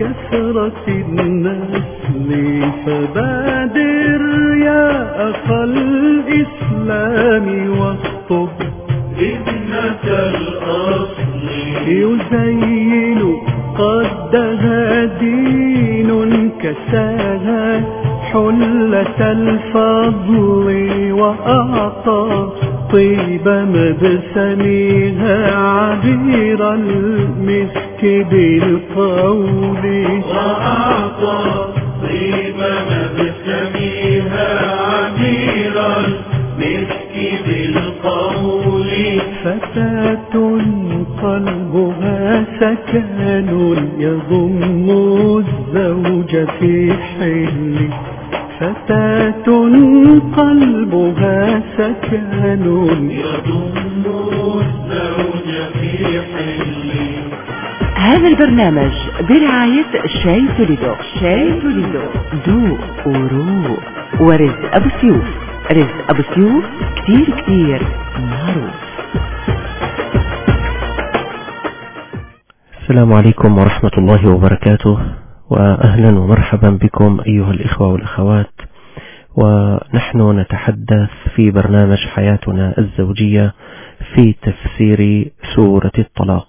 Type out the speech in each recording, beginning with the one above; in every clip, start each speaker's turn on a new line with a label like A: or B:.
A: كثرة النسل فبادر يا أخا الإسلام واخطب ابنة الأصل يزين قدها دين كساها حلة الفضل وأعطى طيب مبسمها عبير المسك بالقول وأعطى طيب مبسمها عبير المسك بالقول فتاة قلبها سكن يضم الزوج في حل فتاة قلبها سكن يضم الزوج في حل.
B: هذا البرنامج برعاية شاي توليدو. شاي توليدو ذوق وروق. ورزق أبو سيوف. رزق أبو سيوف كتير كتير معروف.
C: السلام عليكم ورحمة الله وبركاته، وأهلا ومرحبا بكم أيها الإخوة والأخوات، ونحن نتحدث في برنامج حياتنا الزوجية في تفسير سورة الطلاق،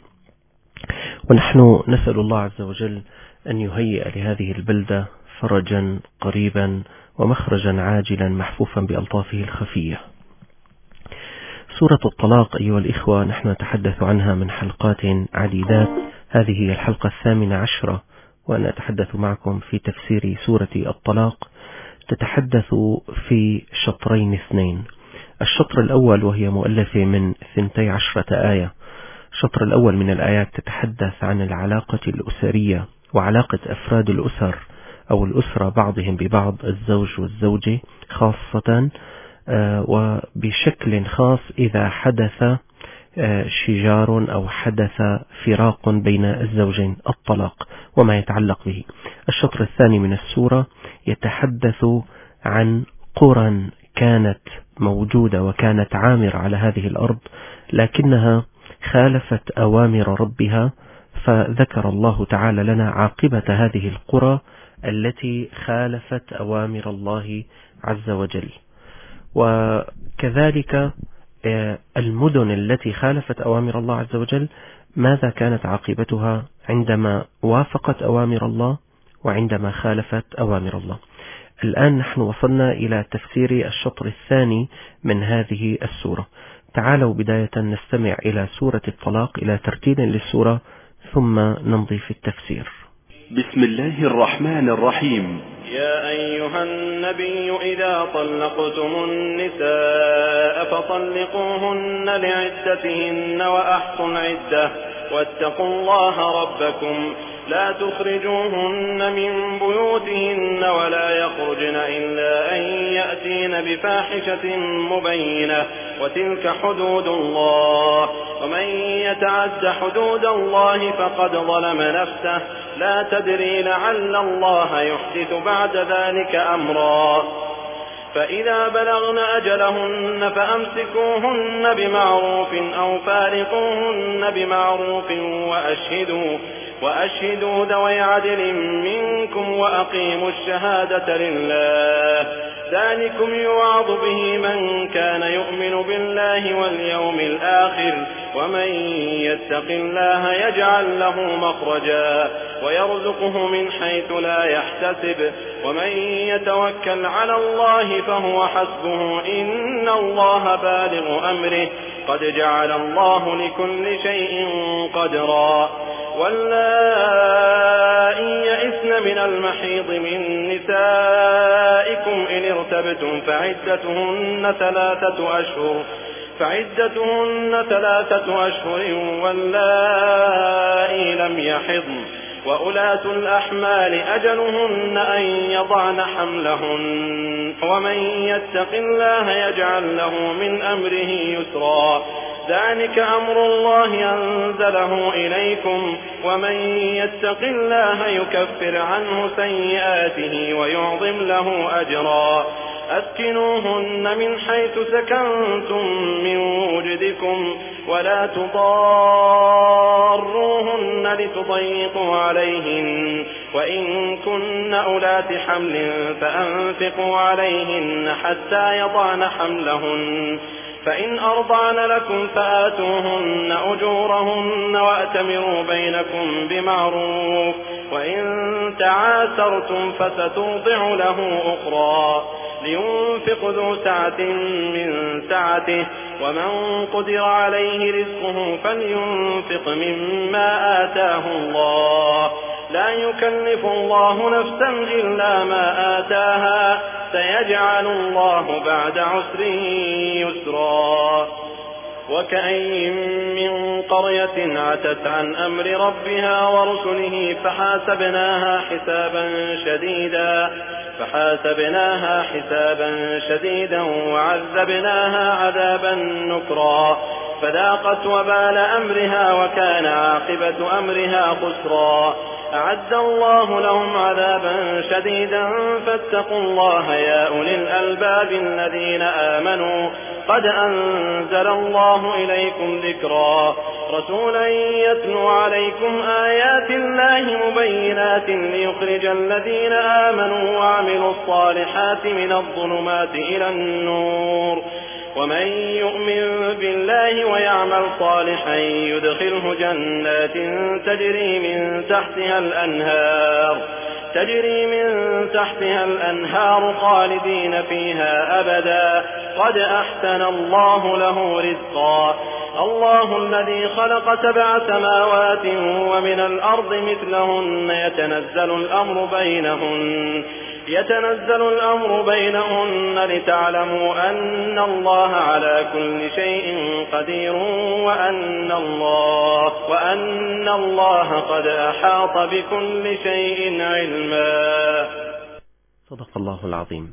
C: ونحن نسأل الله عز وجل أن يهيئ لهذه البلدة فرجا قريبا ومخرجا عاجلا محفوفا بألطافه الخفية. سورة الطلاق أيها الإخوة نحن نتحدث عنها من حلقات عديدات، هذه هي الحلقة 18 وأنا أتحدث معكم في تفسير سورة الطلاق. تتحدث في شطرين اثنين، الشطر الأول وهي مؤلفة من 12 آية. الشطر الأول من الآيات تتحدث عن العلاقة الأسرية وعلاقة أفراد الأسر أو الأسرة بعضهم ببعض، الزوج والزوجة خاصة، وبشكل خاص إذا حدث شجار أو حدث فراق بين الزوجين، الطلاق وما يتعلق به. الشطر الثاني من السورة يتحدث عن قرى كانت موجودة وكانت عامرة على هذه الأرض لكنها خالفت أوامر ربها، فذكر الله تعالى لنا عاقبة هذه القرى التي خالفت أوامر الله عز وجل. وكذلك المدن التي خالفت أوامر الله عز وجل ماذا كانت عاقبتها عندما وافقت أوامر الله وعندما خالفت أوامر الله. الآن نحن وصلنا إلى تفسير الشطر الثاني من هذه السورة. تعالوا بداية نستمع إلى سورة الطلاق، إلى ترتيب للسورة ثم نمضي في التفسير.
D: بسم الله الرحمن الرحيم.
E: يا أيها النبي إذا طلقتم النساء فطلقوهن لعدتهن وأحصوا العدة واتقوا الله ربكم لا تخرجوهن من بيوتهن ولا يخرجن إلا أن يأتين بفاحشة مبينة وتلك حدود الله ومن يتعد حدود الله فقد ظلم نفسه لا تدري لعل الله يحدث بعد ذلك أمرا. فإذا بلغن أجلهن فأمسكوهن بمعروف أو فارقوهن بمعروف وأشهدوا ذوي عدل منكم وأقيموا الشهادة لله ذلكم يوعظ به من كان يؤمن بالله واليوم الآخر ومن يتق الله يجعل له مخرجا ويرزقه من حيث لا يحتسب ومن يتوكل على الله فهو حسبه إن الله بالغ أمره قد جعل الله لكل شيء قدرا. واللائي يئسن من المحيض من نسائكم إن ارتبتم فعدتهن 3 أشهر واللائي لم يحضن وأولاة الأحمال أجلهن أن يضعن حملهن ومن يتق الله يجعل له من أمره يسرا ذلك أمر الله أنزله إليكم ومن يتق الله يكفر عنه سيئاته ويعظم له أجرا. أسكنوهن من حيث سكنتم من وجدكم ولا تضاروهن لتضيقوا عليهن وإن كن أولات حمل فأنفقوا عليهن حتى يضعن حملهن فإن أرضعن لكم فآتوهن أجورهن وأتمروا بينكم بمعروف وإن تعاسرتم فسترضع له أخرى لينفق ذو سعة من سعته ومن قدر عليه رزقه فلينفق مما آتاه الله لا يكلف الله نفسا إلا ما آتاها سيجعل الله بعد عسر يسرا وكأين من قرية عتت عن أمر ربها ورسله فحاسبناها حسابا شديدا وعذبناها عذابا نكرا فذاقت وبال أمرها وكان عاقبة أمرها خسرا أعد الله لهم عذابا شديدا فاتقوا الله يا أولي الألباب الذين آمنوا قد أنزل الله إليكم ذكرا رسولا يتلو عليكم آيات الله مبينات ليخرج الذين آمنوا وعملوا الصالحات من الظلمات إلى النور ومن يؤمن بالله ويعمل صالحا يدخله جنات تجري من تحتها الأنهار خالدين فيها أبدا قد أحسن الله له رزقا الله الذي خلق 7 سماوات ومن الأرض مثلهن يتنزل الأمر بينهن لتعلموا أن الله على كل شيء قدير وأن الله قد أحاط بكل شيء علما.
C: صدق الله العظيم.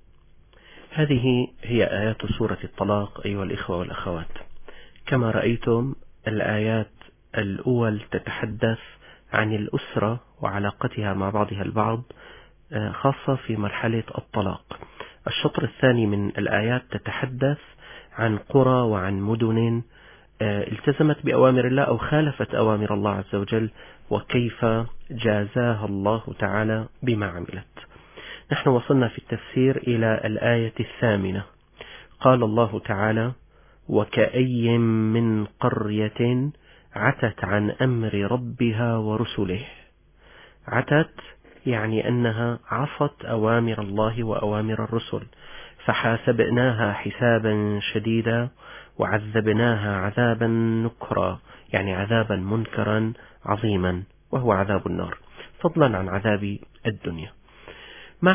C: هذه هي آيات سورة الطلاق أيها الإخوة والأخوات. كما رأيتم الآيات الأول تتحدث عن الأسرة وعلاقتها مع بعضها البعض خاصة في مرحلة الطلاق. الشطر الثاني من الآيات تتحدث عن قرى وعن مدن التزمت بأوامر الله أو خالفت أوامر الله عز وجل وكيف جازاها الله تعالى بما عملت. نحن وصلنا في التفسير إلى الآية 8. قال الله تعالى: وكأي من قرية عتت عن أمر ربها ورسله. عتت يعني أنها عصت أوامر الله وأوامر الرسل، فحاسبناها حسابا شديدا وعذبناها عذابا نكرا، يعني عذابا منكرا عظيما وهو عذاب النار، فضلا عن عذاب الدنيا. ما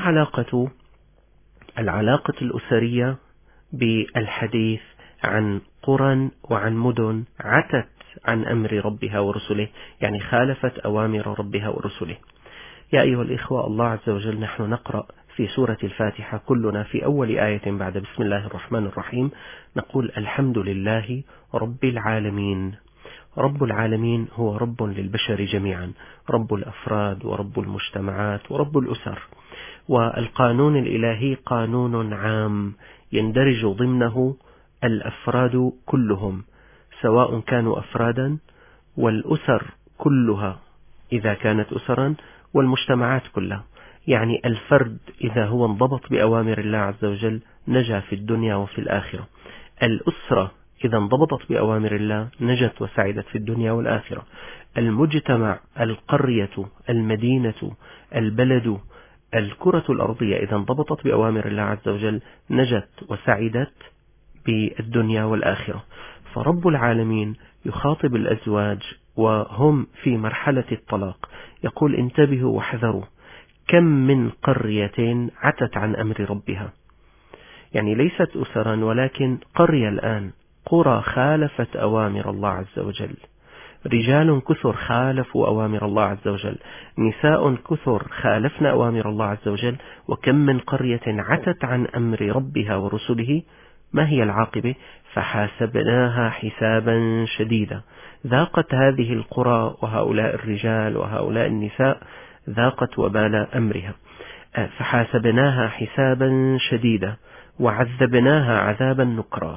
C: العلاقة الأسرية بالحديث عن قرى وعن مدن عتت عن أمر ربها ورسله، يعني خالفت أوامر ربها ورسله. يا أيها الإخوة، الله عز وجل نحن نقرأ في سورة الفاتحة كلنا في أول آية بعد بسم الله الرحمن الرحيم نقول: الحمد لله رب العالمين. رب العالمين هو رب للبشر جميعا، رب الأفراد ورب المجتمعات ورب الأسر. والقانون الإلهي قانون عام يندرج ضمنه الأفراد كلهم سواء كانوا أفرادا، والأسر كلها إذا كانت أسرا، والمجتمعات كلها. يعني الفرد إذا هو انضبط بأوامر الله عز وجل نجا في الدنيا وفي الآخرة. الأسرة إذا انضبطت بأوامر الله نجت وسعدت في الدنيا والآخرة. المجتمع، القرية، المدينة، البلد، الكرة الأرضية إذا انضبطت بأوامر الله عز وجل نجت وسعدت بالدنيا والآخرة. فرب العالمين يخاطب الأزواج وهم في مرحلة الطلاق، يقول: انتبهوا واحذروا، كم من قرية عتت عن أمر ربها. يعني ليست أسرا ولكن قرية الآن، قرى خالفت أوامر الله عز وجل، رجال كثر خالفوا أوامر الله عز وجل، نساء كثر خالفن أوامر الله عز وجل. وكم من قرية عتت عن أمر ربها ورسله. ما هي العاقبة؟ فحاسبناها حسابا شديدا. ذاقت هذه القرى وهؤلاء الرجال وهؤلاء النساء ذاقت وبال أمرها. فحاسبناها حسابا شديدا وعذبناها عذابا نكرا.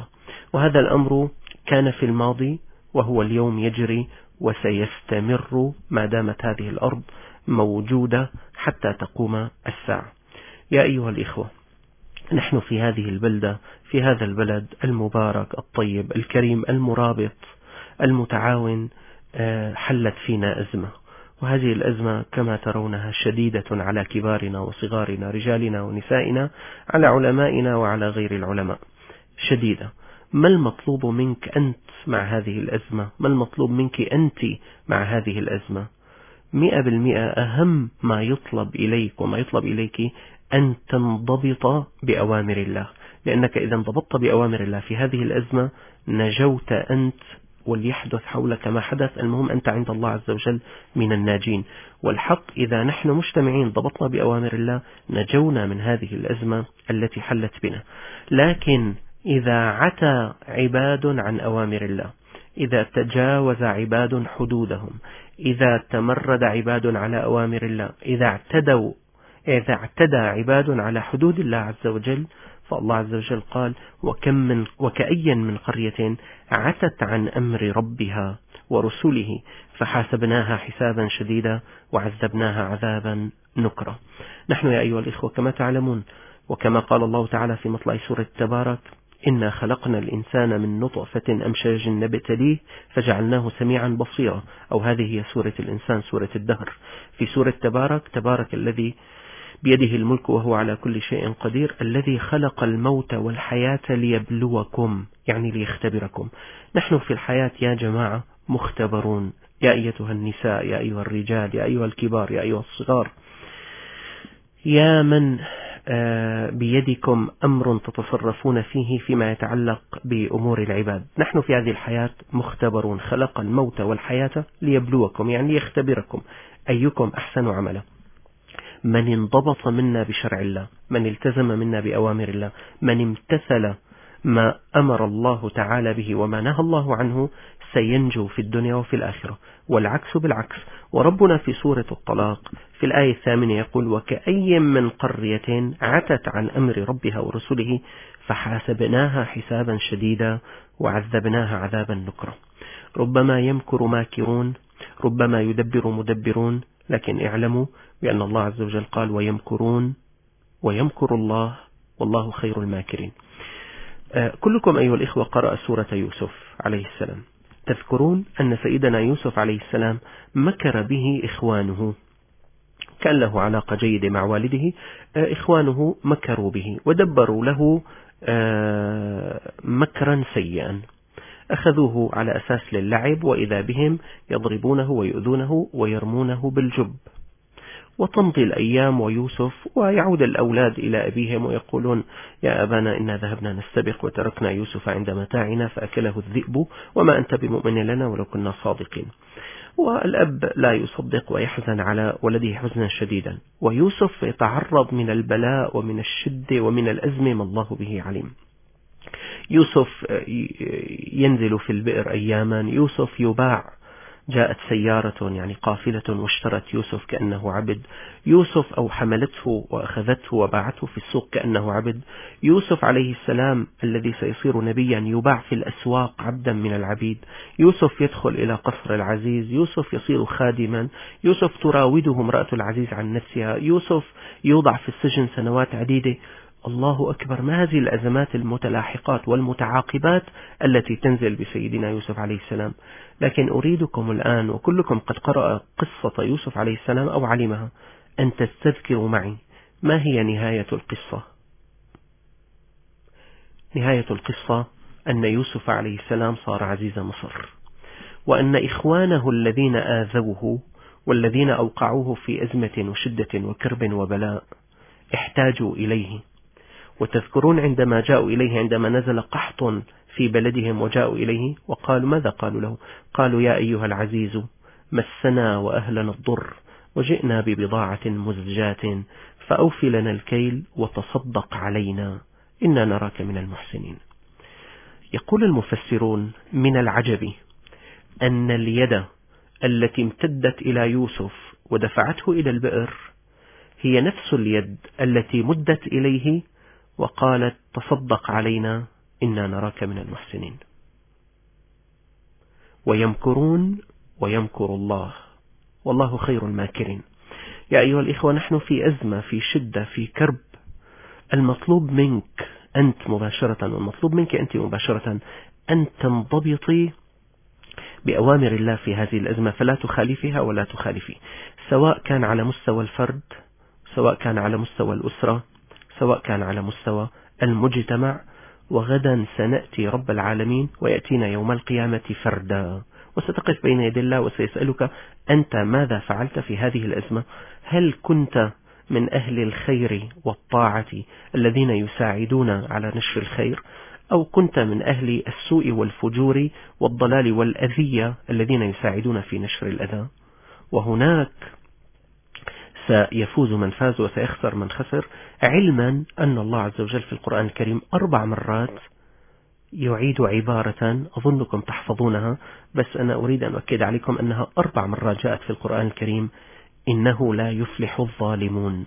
C: وهذا الأمر كان في الماضي وهو اليوم يجري وسيستمر ما دامت هذه الأرض موجودة حتى تقوم الساعة. يا أيها الإخوة، نحن في هذه البلدة، في هذا البلد المبارك الطيب الكريم المرابط المتعاون، حلت فينا أزمة، وهذه الأزمة كما ترونها شديدة على كبارنا وصغارنا، رجالنا ونسائنا، على علمائنا وعلى غير العلماء، شديدة. ما المطلوب منك أنت مع هذه الأزمة؟ ما المطلوب منك أنت مع هذه الأزمة؟ 100% أهم ما يطلب إليك وما يطلب إليك أن تنضبط بأوامر الله، لأنك إذا انضبطت بأوامر الله في هذه الأزمة نجوت أنت، وليحدث حولك ما حدث، المهم أنت عند الله عز وجل من الناجين. والحق إذا نحن مجتمعين ضبطنا بأوامر الله نجونا من هذه الأزمة التي حلت بنا. لكن إذا عتى عباد عن أوامر الله، إذا تجاوز عباد حدودهم، إذا تمرد عباد على أوامر الله، إذا اعتدى عباد على حدود الله عز وجل، فالله عز وجل قال: وكأي من قرية عتت عن أمر ربها ورسله فحاسبناها حسابا شديدا وعذبناها عذابا نكرا. نحن يا أيها الإخوة كما تعلمون، وكما قال الله تعالى في مطلع سورة تبارك: إنا خلقنا الإنسان من نطفة أمشاج نبتليه فجعلناه سميعا بصيرا. أو هذه هي سورة الإنسان، سورة الدهر. في سورة تبارك الذي بيده الملك وهو على كل شيء قدير، الذي خلق الموت والحياة ليبلوكم، يعني ليختبركم. نحن في الحياة يا جماعة مختبرون، يا أيتها النساء، يا أيها الرجال، يا أيها الكبار، يا أيها الصغار، يا من بيدكم أمر تتصرفون فيه فيما يتعلق بأمور العباد. نحن في هذه الحياة مختبرون، خلق الموت والحياة ليبلوكم، يعني ليختبركم أيكم أحسن عملا. من انضبط منا بشرع الله، من التزم منا بأوامر الله، من امتثل ما أمر الله تعالى به وما نهى الله عنه، سينجو في الدنيا وفي الآخرة. والعكس بالعكس. وربنا في سورة الطلاق في الآية 8 يقول: وكأي من قرية عتت عن أمر ربها ورسله فحاسبناها حسابا شديدا وعذبناها عذابا نكرا. ربما يمكر ماكرون، ربما يدبر مدبرون، لكن اعلموا بأن الله عز وجل قال: ويمكرون ويمكر الله والله خير الماكرين. كلكم أيها الإخوة قرأ سورة يوسف عليه السلام. تذكرون أن سيدنا يوسف عليه السلام مكر به إخوانه، كان له علاقة جيدة مع والده، إخوانه مكروا به ودبروا له مكرا سيئا، أخذوه على أساس للعب، وإذا بهم يضربونه ويؤذونه ويرمونه بالجب. وتمضي الأيام ويوسف ويعود الأولاد إلى أبيهم ويقولون: يا أبانا إنا ذهبنا نستبق وتركنا يوسف عند متاعنا فأكله الذئب وما أنت بمؤمن لنا ولو كنا صادقين. والأب لا يصدق ويحزن على ولده حزنا شديدا، ويوسف يتعرض من البلاء ومن الشدة ومن الأزمة ما الله به عليم. يوسف ينزل في البئر أياما، يوسف يباع، جاءت سيارة يعني قافلة واشترت يوسف كأنه عبد، يوسف أو حملته وأخذته وباعته في السوق كأنه عبد. يوسف عليه السلام الذي سيصير نبيا يباع في الأسواق عبدا من العبيد. يوسف يدخل إلى قصر العزيز، يوسف يصير خادما، يوسف تراوده امرأة العزيز عن نفسها، يوسف يوضع في السجن سنوات عديدة. الله أكبر، ما هذه الأزمات المتلاحقات والمتعاقبات التي تنزل بسيدنا يوسف عليه السلام. لكن أريدكم الآن، وكلكم قد قرأ قصة يوسف عليه السلام أو علمها، أن تستذكروا معي ما هي نهاية القصة. نهاية القصة أن يوسف عليه السلام صار عزيز مصر، وأن إخوانه الذين آذوه والذين أوقعوه في أزمة وشدة وكرب وبلاء احتاجوا إليه. وتذكرون عندما جاءوا إليه، عندما نزل قحط في بلدهم وجاءوا إليه وقالوا: ماذا قالوا له؟ قالوا: يا أيها العزيز مسنا وأهلنا الضر وجئنا ببضاعة مزجاة فأوفي لنا الكيل وتصدق علينا إنا نراك من المحسنين. يقول المفسرون: من العجب أن اليد التي امتدت إلى يوسف ودفعته إلى البئر هي نفس اليد التي مدت إليه وقالت: تصدق علينا إنا نراك من المحسنين. ويمكرون ويمكر الله والله خير الماكرين. يا أيها الإخوة، نحن في أزمة، في شدة، في كرب. المطلوب منك أنت مباشرة، والمطلوب منك أنت مباشرة أن تنضبطي بأوامر الله في هذه الأزمة، فلا تخالفها ولا تخالفي، سواء كان على مستوى الفرد، سواء كان على مستوى الأسرة، سواء كان على مستوى المجتمع. وغدا سنأتي رب العالمين ويأتينا يوم القيامة فردا، وستقف بين يدي الله وسيسألك أنت ماذا فعلت في هذه الأزمة؟ هل كنت من أهل الخير والطاعة الذين يساعدون على نشر الخير، أو كنت من أهل السوء والفجور والضلال والأذية الذين يساعدون في نشر الأذى؟ وهناك سيفوز من فاز وسيخسر من خسر، علما أن الله عز وجل في القرآن الكريم 4 مرات يعيد عبارة أظنكم تحفظونها، بس أنا أريد أن أؤكد عليكم أنها 4 مرات جاءت في القرآن الكريم: إنه لا يفلح الظالمون.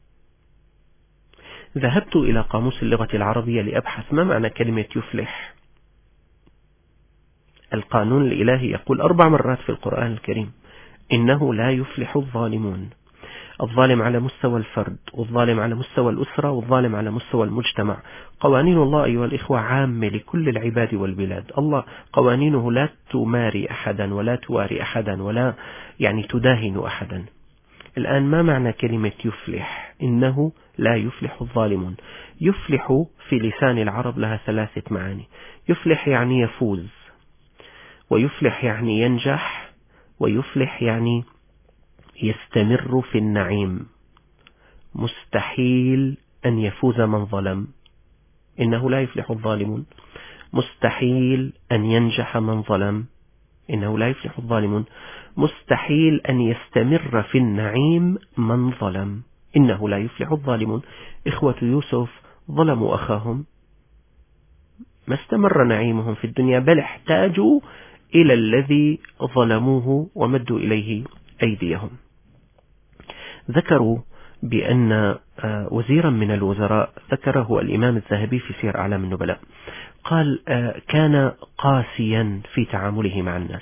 C: ذهبت إلى قاموس اللغة العربية لأبحث ما معنى كلمة يفلح. القانون الإلهي يقول 4 مرات في القرآن الكريم: إنه لا يفلح الظالمون. الظالم على مستوى الفرد، والظالم على مستوى الأسرة، والظالم على مستوى المجتمع. قوانين الله أيها الإخوة عامة لكل العباد والبلاد. الله قوانينه لا تماري أحدا ولا تواري أحدا ولا تداهن أحدا. الآن ما معنى كلمة يفلح؟ إنه لا يفلح الظالمون. يفلح في لسان العرب لها 3 معاني. يفلح يعني يفوز، ويفلح يعني ينجح، ويفلح يعني يستمر في النعيم. مستحيل أن يفوز من ظلم، إنه لا يفلح الظالمون. مستحيل أن ينجح من ظلم، إنه لا يفلح الظالمون. مستحيل أن يستمر في النعيم من ظلم، إنه لا يفلح الظالمون. إخوة يوسف ظلموا أخاهم، ما استمر نعيمهم في الدنيا، بل احتاجوا إلى الذي ظلموه ومدوا إليه أيديهم. ذكروا بأن وزيرا من الوزراء، ذكره الإمام الذهبي في سير أعلام النبلاء، قال كان قاسيا في تعامله مع الناس،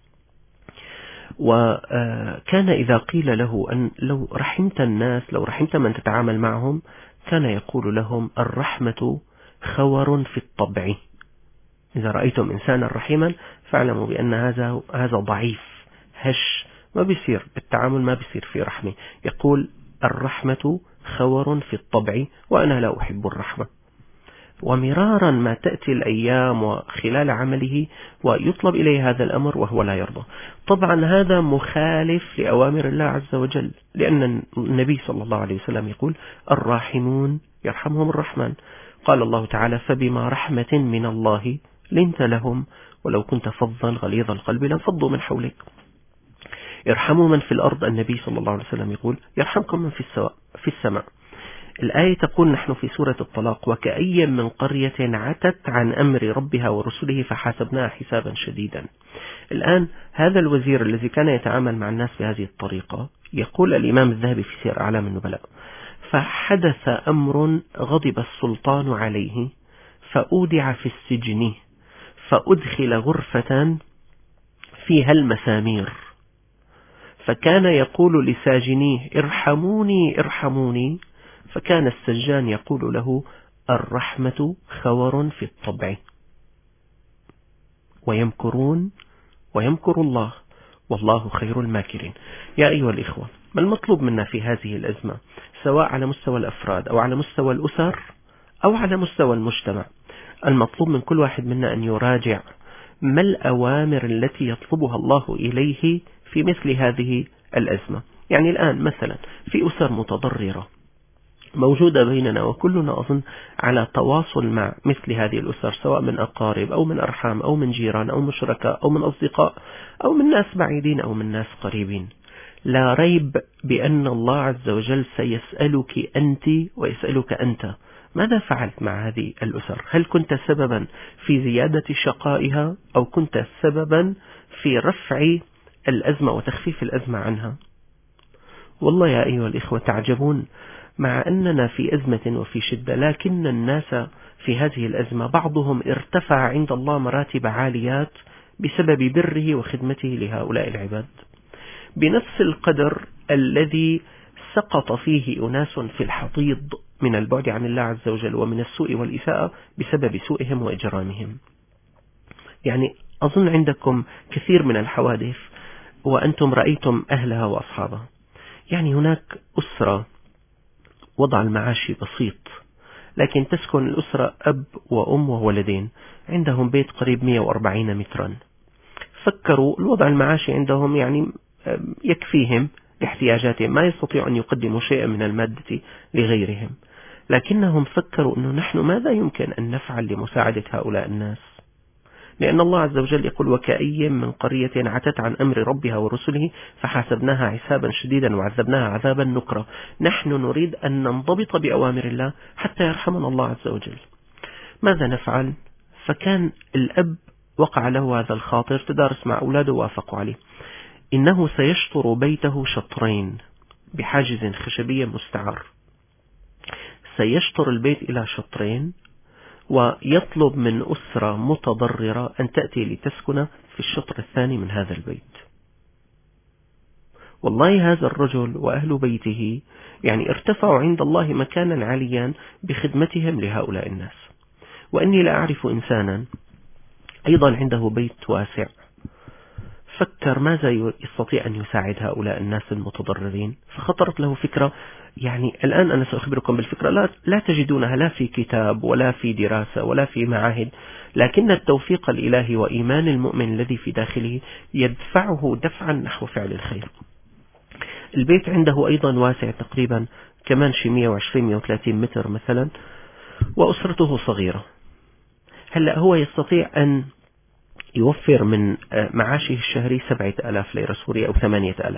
C: وكان إذا قيل له أن لو رحمت الناس، لو رحمت من تتعامل معهم، كان يقول لهم: الرحمة خور في الطبع، إذا رأيتم إنسانا رحيما فاعلموا بأن هذا ضعيف هش، ما بيصير بالتعامل، ما بيصير في رحمة. يقول: الرحمة خور في الطبع وأنا لا أحب الرحمة. ومرارا ما تأتي الأيام وخلال عمله ويطلب إليه هذا الأمر وهو لا يرضى. طبعا هذا مخالف لأوامر الله عز وجل، لأن النبي صلى الله عليه وسلم يقول: الراحمون يرحمهم الرحمن. قال الله تعالى: فبما رحمة من الله لنت لهم ولو كنت فظا غليظ القلب لانفضوا من حولك. ارحموا من في الأرض. النبي صلى الله عليه وسلم يقول: يرحمكم من في السماء. الآية تقول نحن في سورة الطلاق: وكأي من قرية عتت عن أمر ربها ورسله فحاسبناها حسابا شديدا. الآن هذا الوزير الذي كان يتعامل مع الناس بهذه الطريقة، يقول الإمام الذهبي في سير أعلام النبلاء: فحدث أمر غضب السلطان عليه فأودع في السجن فأدخل غرفة فيها المسامير، فكان يقول لساجنيه: ارحموني ارحموني، فكان السجان يقول له: الرحمة خور في الطبع. ويمكرون ويمكر الله والله خير الماكرين. يا أيها الإخوة، ما المطلوب منا في هذه الأزمة، سواء على مستوى الأفراد أو على مستوى الأسر أو على مستوى المجتمع؟ المطلوب من كل واحد منا أن يراجع ما الأوامر التي يطلبها الله إليه في مثل هذه الأزمة. يعني الآن مثلا في أسر متضررة موجودة بيننا، وكلنا أظن على تواصل مع مثل هذه الأسر، سواء من أقارب أو من أرحام أو من جيران أو من شركاء أو من أصدقاء أو من ناس بعيدين أو من ناس قريبين. لا ريب بأن الله عز وجل سيسألك أنت ويسألك أنت: ماذا فعلت مع هذه الأسر؟ هل كنت سببا في زيادة شقائها أو كنت سببا في رفع الأزمة وتخفيف الأزمة عنها؟ والله يا أيها الإخوة تعجبون، مع أننا في أزمة وفي شدة، لكن الناس في هذه الأزمة بعضهم ارتفع عند الله مراتب عاليات بسبب بره وخدمته لهؤلاء العباد، بنفس القدر الذي سقط فيه أناس في الحضيض من البعد عن الله عز وجل ومن السوء والإساءة بسبب سوءهم وإجرامهم. يعني أظن عندكم كثير من الحوادث وأنتم رأيتم أهلها وأصحابها. يعني هناك أسرة وضع المعاشي بسيط، لكن تسكن الأسرة أب وأم وولدين، عندهم بيت قريب 140 مترا. فكروا الوضع المعاشي عندهم يعني يكفيهم لاحتياجاتهم، ما يستطيع أن يقدموا شيئا من المادة لغيرهم، لكنهم فكروا أنه نحن ماذا يمكن أن نفعل لمساعدة هؤلاء الناس؟ لأن الله عز وجل يقول: وكأي من قرية عتت عن أمر ربها ورسله فحاسبناها حسابا شديدا وعذبناها عذابا نكرا. نحن نريد أن ننضبط بأوامر الله حتى يرحمنا الله عز وجل. ماذا نفعل؟ فكان الأب وقع له هذا الخاطر، تدارس مع أولاده ووافقوا عليه، إنه سيشطر بيته شطرين بحاجز خشبي مستعار. سيشطر البيت إلى شطرين ويطلب من أسرة متضررة أن تأتي لتسكن في الشطر الثاني من هذا البيت. والله هذا الرجل وأهل بيته يعني ارتفعوا عند الله مكانا عاليا بخدمتهم لهؤلاء الناس. وإني لا أعرف إنسانا أيضا عنده بيت واسع، فكر ماذا يستطيع أن يساعد هؤلاء الناس المتضررين، فخطرت له فكرة. يعني الآن أنا سأخبركم بالفكرة، لا تجدونها لا في كتاب ولا في دراسة ولا في معاهد، لكن التوفيق الإلهي وإيمان المؤمن الذي في داخله يدفعه دفعا نحو فعل الخير. البيت عنده أيضا واسع تقريبا كمان 120-130 متر مثلا، وأسرته صغيرة. هلأ هو يستطيع أن يوفر من معاشه الشهري 7,000 ليرة سورية أو 8,000.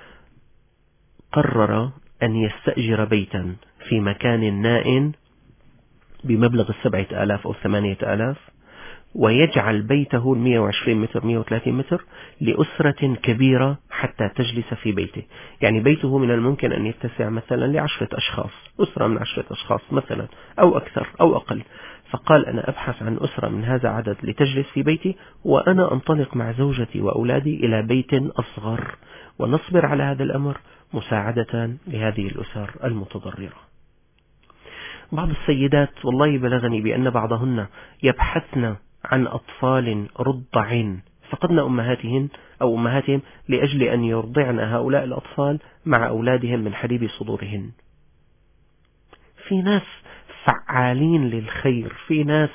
C: قرر أن يستأجر بيتا في مكان نائٍ بمبلغ 7,000 أو 8,000، ويجعل بيته 120 متر 130 متر لأسرة كبيرة حتى تجلس في بيته. يعني بيته من الممكن أن يتسع مثلا ل10 أشخاص، أسرة من 10 أشخاص مثلا أو أكثر أو أقل. فقال: أنا أبحث عن أسرة من هذا العدد لتجلس في بيتي، وأنا أنطلق مع زوجتي وأولادي إلى بيت أصغر، ونصبر على هذا الأمر مساعدة لهذه الأسر المتضررة. بعض السيدات والله بلغني بأن بعضهن يبحثن عن أطفال رضع فقدن أمهاتهن أو أمهاتهم لأجل أن يرضعن هؤلاء الأطفال مع أولادهم من حليب صدورهن. في ناس فعالين للخير، في ناس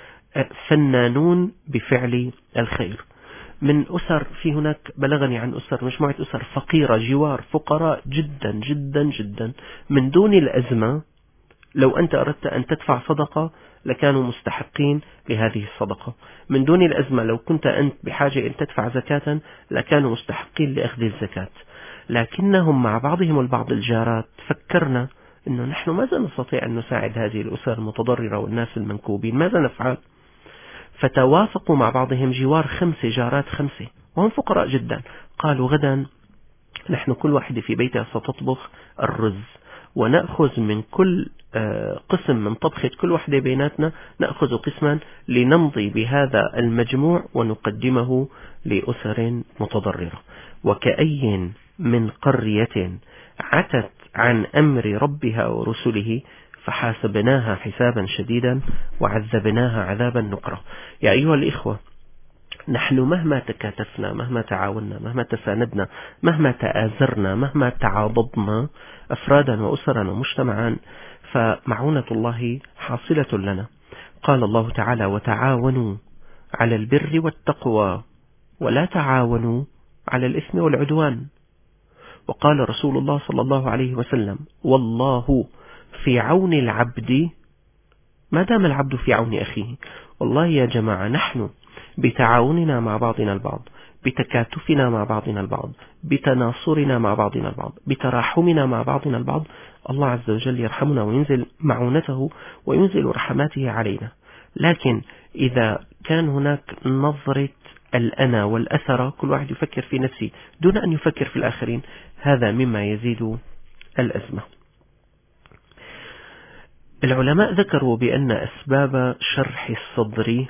C: فنانون بفعل الخير. من أسر، في هناك بلغني عن أسر، مجموعة أسر فقيرة، جوار فقراء جدا جدا جدا، من دون الأزمة لو أنت أردت أن تدفع صدقة لكانوا مستحقين لهذه الصدقة. من دون الأزمة لو كنت أنت بحاجة أن تدفع زكاة لكانوا مستحقين لأخذ الزكاة. لكنهم مع بعضهم البعض الجارات فكرنا أنه نحن ماذا نستطيع أن نساعد هذه الأسر المتضررة والناس المنكوبين، ماذا نفعل؟ فتوافقوا مع بعضهم جوار 5 جارات 5 وهم فقراء جدا. قالوا: غدا نحن كل واحدة في بيتها ستطبخ الرز، ونأخذ من كل قسم من طبخة كل واحدة بيناتنا نأخذ قسما لنمضي بهذا المجموع ونقدمه لأسر متضررة. وكأي من قرية عتت عن أمر ربها ورسله فحاسبناها حسابا شديدا وعذبناها عذابا نكرا. يا أيها الإخوة، نحن مهما تكاتفنا، مهما تعاوننا، مهما تساندنا، مهما تآزرنا، مهما تعاضدنا أفرادا وأسرا ومجتمعا، فمعونة الله حاصلة لنا. قال الله تعالى: وتعاونوا على البر والتقوى ولا تعاونوا على الإثم والعدوان. وقال رسول الله صلى الله عليه وسلم: والله في عون العبد ما دام العبد في عون أخيه. والله يا جماعة، نحن بتعاوننا مع بعضنا البعض، بتكاتفنا مع بعضنا البعض، بتناصرنا مع بعضنا البعض، بتراحمنا مع بعضنا البعض، الله عز وجل يرحمنا وينزل معونته وينزل رحماته علينا. لكن إذا كان هناك نظرة الأنا والأثر، كل واحد يفكر في نفسه دون أن يفكر في الآخرين، هذا مما يزيد الأزمة. العلماء ذكروا بأن أسباب شرح الصدر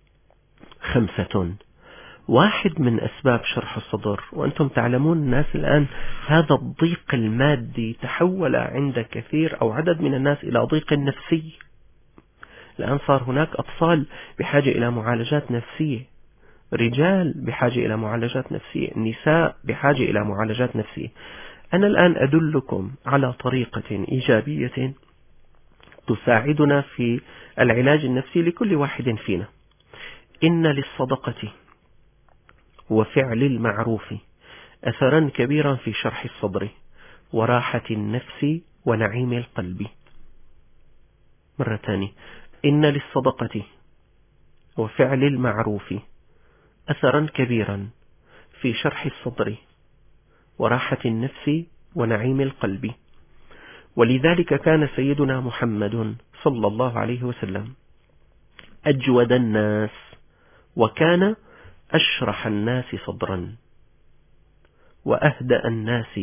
C: 5. واحد من أسباب شرح الصدر، وأنتم تعلمون الناس الآن هذا الضيق المادي تحول عند كثير أو عدد من الناس إلى ضيق نفسي. الآن صار هناك أطفال بحاجة إلى معالجات نفسية، رجال بحاجة إلى معالجات نفسية، نساء بحاجة إلى معالجات نفسية. أنا الآن أدلكم على طريقة إيجابية تساعدنا في العلاج النفسي لكل واحد فينا. إن للصدقة وفعل المعروف أثرا كبيرا في شرح الصدر وراحة النفس ونعيم القلب. مرة ثانية، إن للصدقة وفعل المعروف أثرا كبيرا في شرح الصدر وراحة النفس ونعيم القلب. ولذلك كان سيدنا محمد صلى الله عليه وسلم أجود الناس، وكان أشرح الناس صدرا، وأهدأ الناس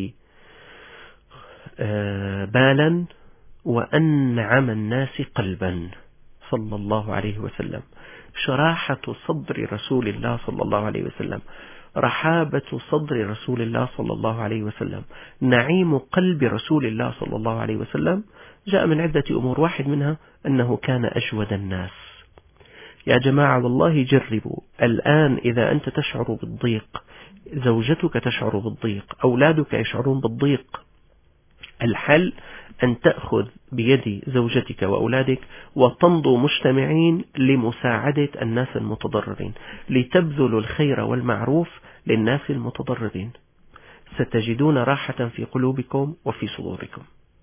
C: بالا، وأنعم الناس قلبا صلى الله عليه وسلم. شراحة صدر رسول الله صلى الله عليه وسلم، رحابة صدر رسول الله صلى الله عليه وسلم، نعيم قلب رسول الله صلى الله عليه وسلم جاء من عدة أمور. واحد منها أنه كان أجود الناس. يا جماعة والله جربوا الآن، إذا أنت تشعر بالضيق، زوجتك تشعر بالضيق، أولادك يشعرون بالضيق، الحل أن تأخذ بيد زوجتك وأولادك وتمضوا مجتمعين لمساعدة الناس المتضررين، لتبذلوا الخير والمعروف للناس المتضررين. ستجدون راحة في قلوبكم وفي صدوركم.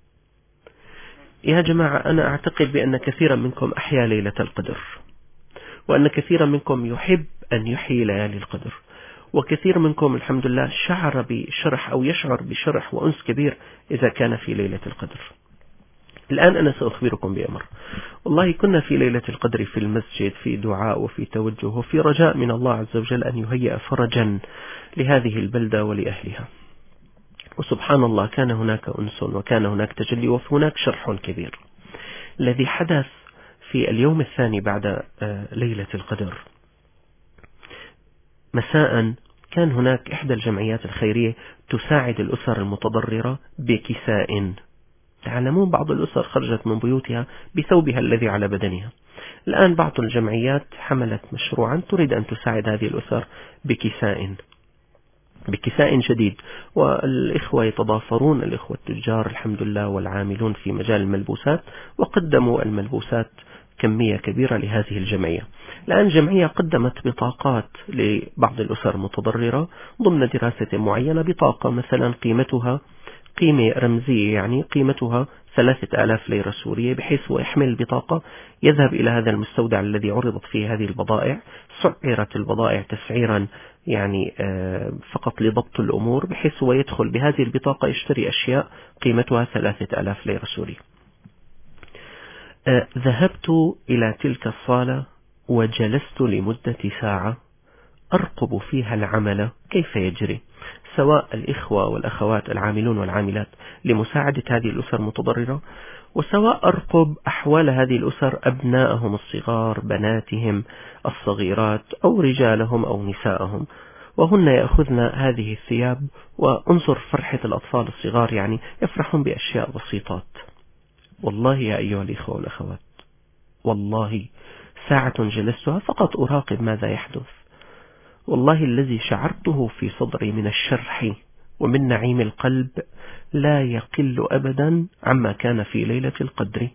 C: يا جماعة أنا أعتقد بأن كثيرا منكم أحيا ليلة القدر، وأن كثيرا منكم يحب أن يحيي ليالي القدر، وكثير منكم الحمد لله شعر بشرح أو يشعر بشرح وأنس كبير إذا كان في ليلة القدر. الآن أنا سأخبركم بأمر. والله كنا في ليلة القدر في المسجد في دعاء وفي توجه وفي رجاء من الله عز وجل أن يهيئ فرجا لهذه البلدة ولأهلها. وسبحان الله كان هناك أنس وكان هناك تجلي وهناك شرح كبير. الذي حدث في اليوم الثاني بعد ليلة القدر مساء، كان هناك إحدى الجمعيات الخيرية تساعد الأسر المتضررة بكساء. تعلمون بعض الأسر خرجت من بيوتها بثوبها الذي على بدنها. الآن بعض الجمعيات حملت مشروعا تريد أن تساعد هذه الأسر بكساء جديد، والإخوة يتضافرون، الإخوة التجار الحمد لله والعاملون في مجال الملبوسات، وقدموا الملبوسات كمية كبيرة لهذه الجمعية. الآن جمعية قدمت بطاقات لبعض الأسر المتضررة ضمن دراسة معينة، بطاقة مثلا قيمتها قيمة رمزية، يعني قيمتها 3000 ليرة سورية، بحيث هو يحمل البطاقة يذهب إلى هذا المستودع الذي عرضت فيه هذه البضائع. سعرت البضائع تسعيرا يعني فقط لضبط الأمور، بحيث هو يدخل بهذه البطاقة يشتري أشياء قيمتها 3000 ليرة سورية. ذهبت إلى تلك الصالة وجلست لمدة ساعة أرقب فيها العمل كيف يجري، سواء الإخوة والأخوات العاملون والعاملات لمساعدة هذه الأسر المتضررة، وسواء أرقب أحوال هذه الأسر، أبنائهم الصغار، بناتهم الصغيرات، أو رجالهم أو نساءهم، وهن يأخذن هذه الثياب. وانظر فرحة الأطفال الصغار، يعني يفرحون بأشياء بسيطات. والله يا أيها الإخوة والأخوات، والله ساعة جلستها فقط أراقب ماذا يحدث. والله الذي شعرته في صدري من الشرح ومن نعيم القلب لا يقل أبدا عما كان في ليلة القدر.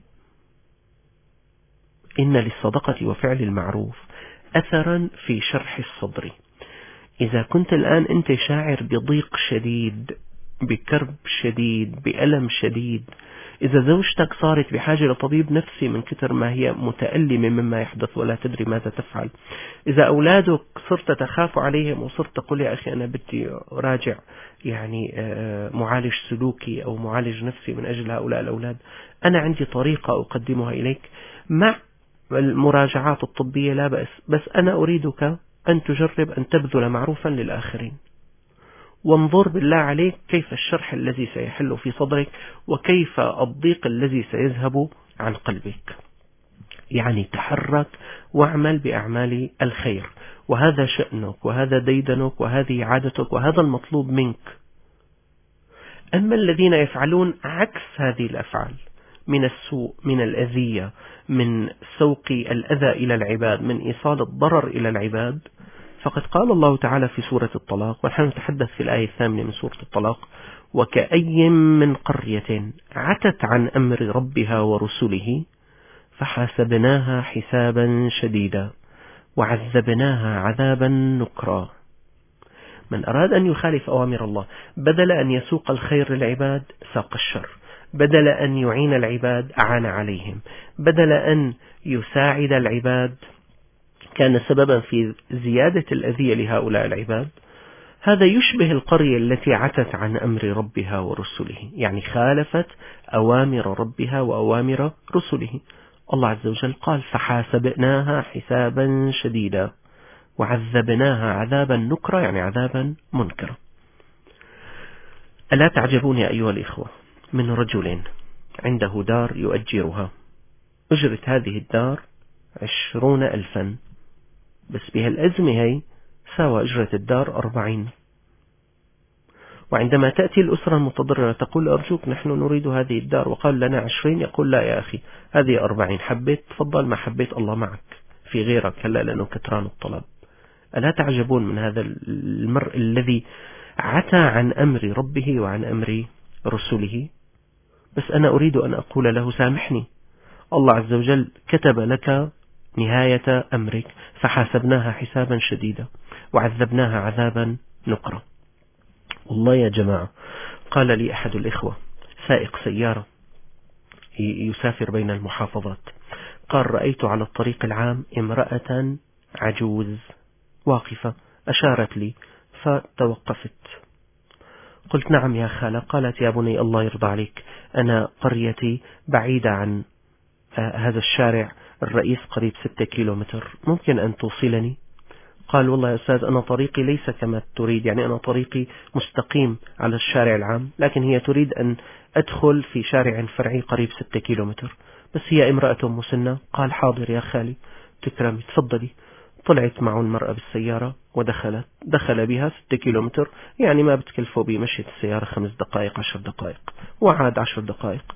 C: إن للصدقة وفعل المعروف أثرا في شرح الصدر. إذا كنت الآن أنت شاعر بضيق شديد، بكرب شديد، بألم شديد، إذا زوجتك صارت بحاجة لطبيب نفسي من كثر ما هي متألمة مما يحدث ولا تدري ماذا تفعل، إذا أولادك صرت تخاف عليهم وصرت تقول يا أخي أنا بدي راجع يعني معالج سلوكي أو معالج نفسي من أجل هؤلاء الأولاد، أنا عندي طريقة أقدمها إليك مع المراجعات الطبية لا بأس، بس أنا أريدك أن تجرب أن تبذل معروفا للآخرين. وانظر بالله عليك كيف الشرح الذي سيحل في صدرك، وكيف الضيق الذي سيذهب عن قلبك. يعني تحرك واعمل بأعمال الخير، وهذا شأنك وهذا ديدنك وهذه عادتك وهذا المطلوب منك. أما الذين يفعلون عكس هذه الأفعال من السوء، من الأذية، من سوق الأذى إلى العباد، من إيصال الضرر إلى العباد، فقد قال الله تعالى في سورة الطلاق، ونحن نتحدث في الآية 8 من سورة الطلاق: وكأي من قرية عتت عن أمر ربها ورسله فحاسبناها حسابا شديدا وعذبناها عذابا نكرا. من أراد أن يخالف أوامر الله بدل أن يسوق الخير للعباد ساق الشر، بدل أن يعين العباد أعان عليهم، بدل أن يساعد العباد كان سببا في زيادة الأذية لهؤلاء العباد. هذا يشبه القرية التي عتت عن أمر ربها ورسله، يعني خالفت أوامر ربها وأوامر رسله. الله عز وجل قال: فحاسبناها حسابا شديدا وعذبناها عذابا نكرا، يعني عذابا منكرا. ألا تعجبون يا أيها الإخوة من رجل عنده دار يؤجرها، أجرة هذه الدار 20,000، بس بها الأزمة هي ساوى أجرة الدار 40. وعندما تأتي الأسرة المتضررة تقول: أرجوك نحن نريد هذه الدار، وقال لنا 20، يقول: لا يا أخي هذه 40، حبيت تفضل، ما حبيت الله معك في غيرك، هلا لأنه كتران الطلب. ألا تعجبون من هذا المرء الذي عتى عن أمر ربه وعن أمر رسله؟ بس أنا أريد أن أقول له: سامحني، الله عز وجل كتب لك نهاية أمرك، فحاسبناها حسابا شديدا وعذبناها عذابا نكرا. والله يا جماعة، قال لي أحد الإخوة سائق سيارة يسافر بين المحافظات، قال: رأيت على الطريق العام امرأة عجوز واقفة، أشارت لي فتوقفت. قلت: نعم يا خالة. قالت: يا بني الله يرضى عليك، أنا قريتي بعيدة عن هذا الشارع الرئيس قريب 6 كيلومتر، ممكن أن توصلني؟ قال: والله يا أستاذ أنا طريقي ليس كما تريد، يعني أنا طريقي مستقيم على الشارع العام، لكن هي تريد أن أدخل في شارع فرعي قريب 6 كيلومتر، بس هي امرأة مسنة. قال: حاضر يا خالي، تكرمي، تفضلي. طلعت معه المرأة بالسيارة دخل بها 6 كيلومتر، يعني ما بتكلفه بمشية السيارة 5 دقائق 10 دقائق، وعاد 10 دقائق.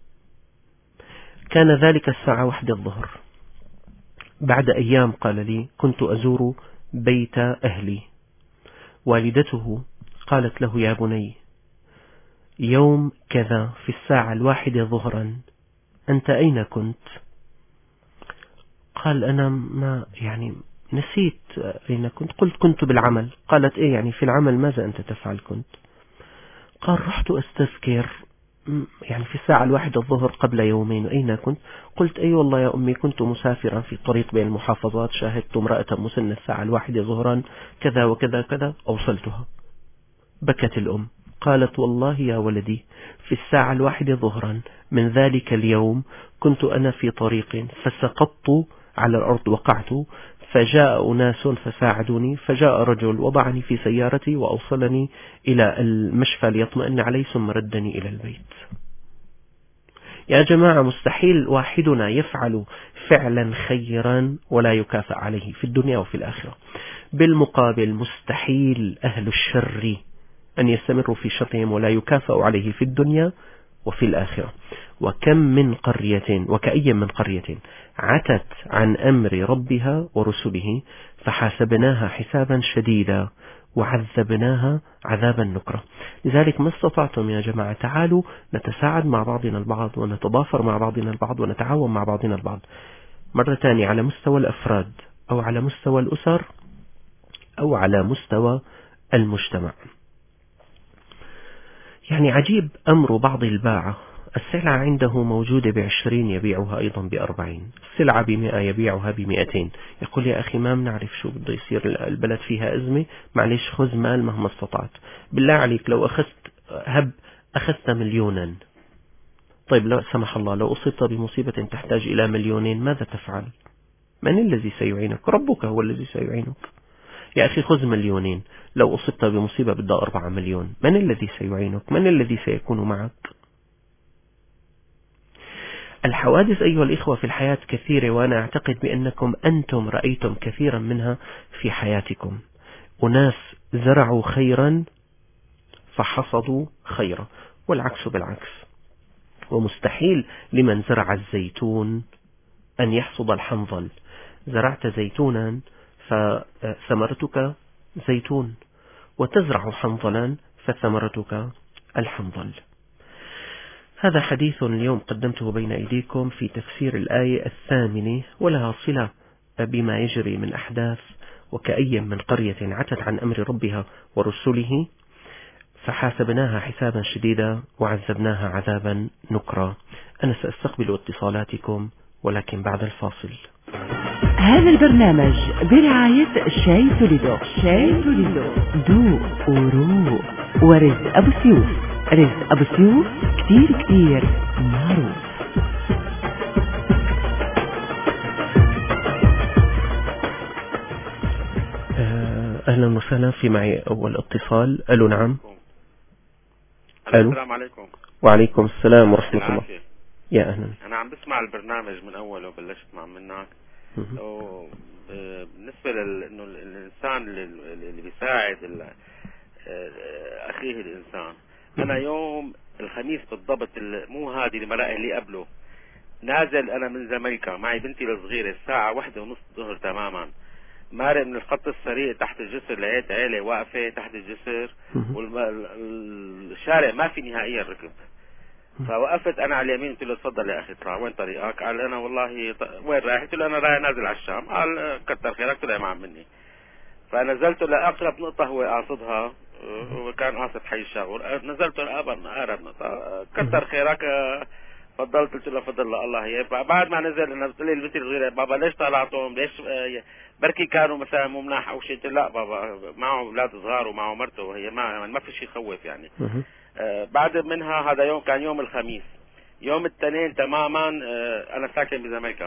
C: كان ذلك الساعة 1 الظهر. بعد أيام قال لي: كنت أزور بيت أهلي، والدته قالت له: يا بني، يوم كذا في الساعة 1 ظهرا أنت أين كنت؟ قال: أنا ما يعني نسيت أين كنت. قلت: كنت بالعمل. قالت: إيه يعني في العمل ماذا أنت تفعل كنت؟ قال: رحت أستذكر يعني في الساعة 1 الظهر قبل يومين، أين كنت؟ قلت: أي والله يا أمي كنت مسافرا في الطريق بين المحافظات، شاهدت امرأة مسنة الساعة 1 ظهرا كذا وكذا كذا، أوصلتها. بكت الأم، قالت: والله يا ولدي في الساعة 1 ظهرا من ذلك اليوم كنت أنا في طريق فسقطت على الأرض، وقعت، فجاء أناس فساعدوني، فجاء رجل وضعني في سيارتي وأوصلني إلى المشفى ليطمئن علي ثم ردني إلى البيت. يا جماعة، مستحيل واحدنا يفعل فعلا خيرا ولا يكافأ عليه في الدنيا وفي الآخرة. بالمقابل مستحيل أهل الشر أن يستمروا في شرهم ولا يكافأ عليه في الدنيا وفي الآخرة. وكم من قرية وكأي من قرية عتت عن أمر ربها ورسله فحاسبناها حسابا شديدا وعذبناها عذابا نكرا. لذلك ما استطعتم يا جماعة تعالوا نتساعد مع بعضنا البعض ونتضافر مع بعضنا البعض ونتعاون مع بعضنا البعض، مرة ثانية على مستوى الأفراد أو على مستوى الأسر أو على مستوى المجتمع. يعني عجيب أمر بعض الباعة، السلعة عنده موجودة ب20 يبيعها أيضا ب40، السلعة ب100 يبيعها ب200. يقول: يا أخي ما بنعرف شو بده يصير، البلد فيها أزمة، معلش خذ مال مهما استطعت. بالله عليك لو أخذت 1,000,000، طيب لا سمح الله لو أصبت بمصيبة تحتاج إلى 2,000,000 ماذا تفعل؟ من الذي سيعينك؟ ربك هو الذي سيعينك. يا أخي خذ 2,000,000، لو أصبت بمصيبة بدها 4 مليون، من الذي سيعينك؟ من الذي سيكون معك؟ الحوادث أيها الإخوة في الحياة كثيرة، وأنا أعتقد بأنكم أنتم رأيتم كثيرا منها في حياتكم. أناس زرعوا خيرا فحصدوا خيرا، والعكس بالعكس. ومستحيل لمن زرع الزيتون أن يحصد الحنظل. زرعت زيتونا فثمرتك زيتون، وتزرع حنظلا فثمرتك الحنظل. هذا حديث اليوم قدمته بين أيديكم في تفسير الآية 8، ولها صلة بما يجري من أحداث. وكأي من قرية عتت عن أمر ربها ورسله فحاسبناها حسابا شديدا وعذبناها عذابا نكرا. أنا سأستقبل اتصالاتكم ولكن بعد الفاصل.
B: هذا البرنامج برعاية شاي توليدو. شاي توليدو ذوق وروق. ورزق أبو سيوف. رزق أبو سيوف كتير معروف.
C: أهلا وسهلا. في معي أول اتصال. ألو نعم. ألو.
F: السلام عليكم.
C: وعليكم السلام ورحمة الله. يا أهلا.
F: أنا عم بسمع البرنامج من أوله وبلشت مع منك. بالنسبة إنه الإنسان اللي بيساعد أخيه الإنسان. أنا يوم الخميس بالضبط، مو هذه المرأة اللي قبله، نازل أنا من زميكا معي بنتي الصغيرة الساعة 1:30 الظهر تماما، مارق من الخط السريع تحت الجسر، لقيت عيلة واقفة تحت الجسر والشارع ما في نهائيا ركب. فوقفت انا على اليمين، قلت له تفضل يا اخي اطلع، وين طريقك؟ قال انا والله وين رايح؟ قلت له انا رايح نازل على الشام. قال كتر خيرك. قلت له ما عم مني. فنزلت لاقرب نقطة هو قاصدها، وكان قاصد حي الشاور، نزلت لأقرب نقطة. كتر خيرك فضلت. قلت له فضل الله هي. بعد ما نزل نزلت لي البنت الصغيرة، بابا ليش طلعتهم؟ ليش بركي كانوا مثلا مو مناح او شيء؟ لا بابا معه اولاد صغار ومعه مرته، وهي ما في شيء يخوف يعني. بعد منها هذا يوم كان يوم الخميس. يوم الاثنين تماما انا ساكن بجامايكا،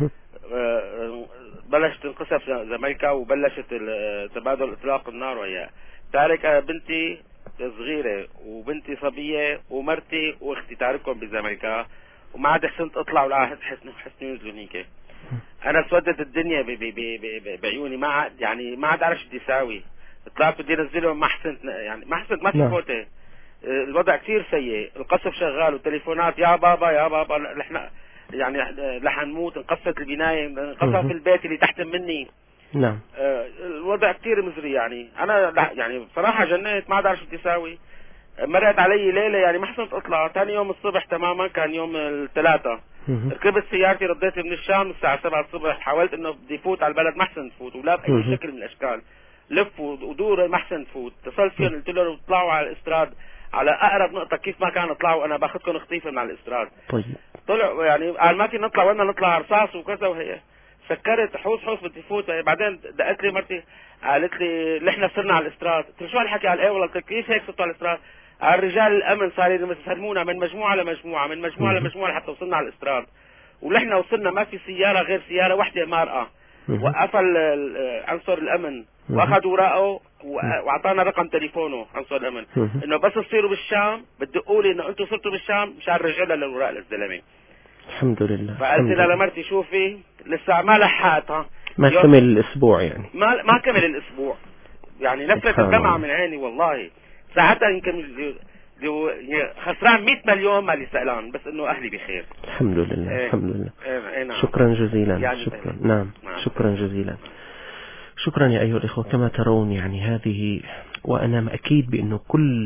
F: بلشت تنقصف جامايكا وبلشت تبادل اطلاق النار وياه. تارك بنتي صغيرة وبنتي صبية ومرتي واختي تاركهم بجامايكا، وما عاد حسنت اطلع ولا حسن ينزلوا هيك. انا سودت الدنيا بعيوني، ما عاد يعني ما عاد اعرف شو بدي اساوي. طلعت بدي انزلهم، ما حسنت يعني ما في فوتة. الوضع كثير سيء، القصف شغال والتليفونات يا بابا يا بابا نحن يعني رح نموت، انقصت البناية، انقصف البيت اللي تحت مني.
C: نعم.
F: الوضع كثير مزري يعني. انا يعني بصراحة جنيت، ما عاد اعرف شو بدي اساوي. مرقت علي ليلة يعني ما حسنت اطلع. ثاني يوم الصبح تماما كان يوم الثلاثاء، ركبت سيارتي رديت من الشام الساعة 7 الصبح. حاولت انه بدي فوت على البلد، ما حسنت فوت ولا بأي شكل من الاشكال. لف ودور ما حسنت فوت. اتصلت فيهم قلت له اطلعوا على الاستراد على اقرب نقطة، كيف ما كان اطلعوا انا باخذكم اختيفا من على الاستراد.
C: طيب.
F: طلعوا يعني قال ما فينا نطلع، وين نطلع رصاص وكذا. وهي سكرت حوس بدي فوت. بعدين دقت لي مرتي قالت لي نحن صرنا على الاستراد. قلت له شو هالحكي؟ قال ايه والله. قلت كيف هيك صرتوا على الاستراد؟ قال رجال الامن صاروا يسلمونا من مجموعة لمجموعة من مجموعة لمجموعة لحتى وصلنا على الاستراد. ونحن وصلنا ما في سيارة غير سيارة واحدة مارقة. وقفل عنصر الامن واخذ وراءه واعطانا رقم تليفونه عنصر الامن، انه بس تصيروا بالشام بتدقوا لي انه انتم صرتوا بالشام مشان رجعنا للوراء للزلمه.
C: الحمد لله.
F: فقلت لها لمرتي شوفي لسه ما لحقتها،
C: ما كمل الاسبوع يعني.
F: ما كمل الاسبوع يعني. نفلت الدمعة من عيني والله. ساعتها يمكن خسران 100 مليون مالي سألان، بس انه اهلي بخير
C: الحمد لله. الحمد لله.
F: نعم.
C: شكرا جزيلا
F: يعني
C: شكرا. نعم. شكرا جزيلا. شكرا يا أيها الإخوة. كما ترون يعني هذه، وأنا أكيد بأنه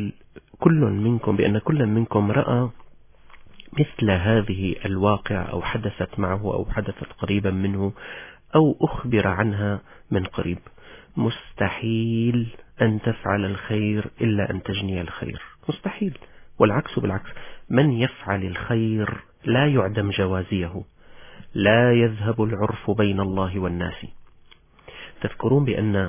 C: كل منكم رأى مثل هذه الواقع، أو حدثت معه أو حدثت قريبا منه أو أخبر عنها من قريب. مستحيل أن تفعل الخير إلا أن تجني الخير، مستحيل. والعكس بالعكس، من يفعل الخير لا يعدم جوازيه، لا يذهب العرف بين الله والناس. تذكرون بأن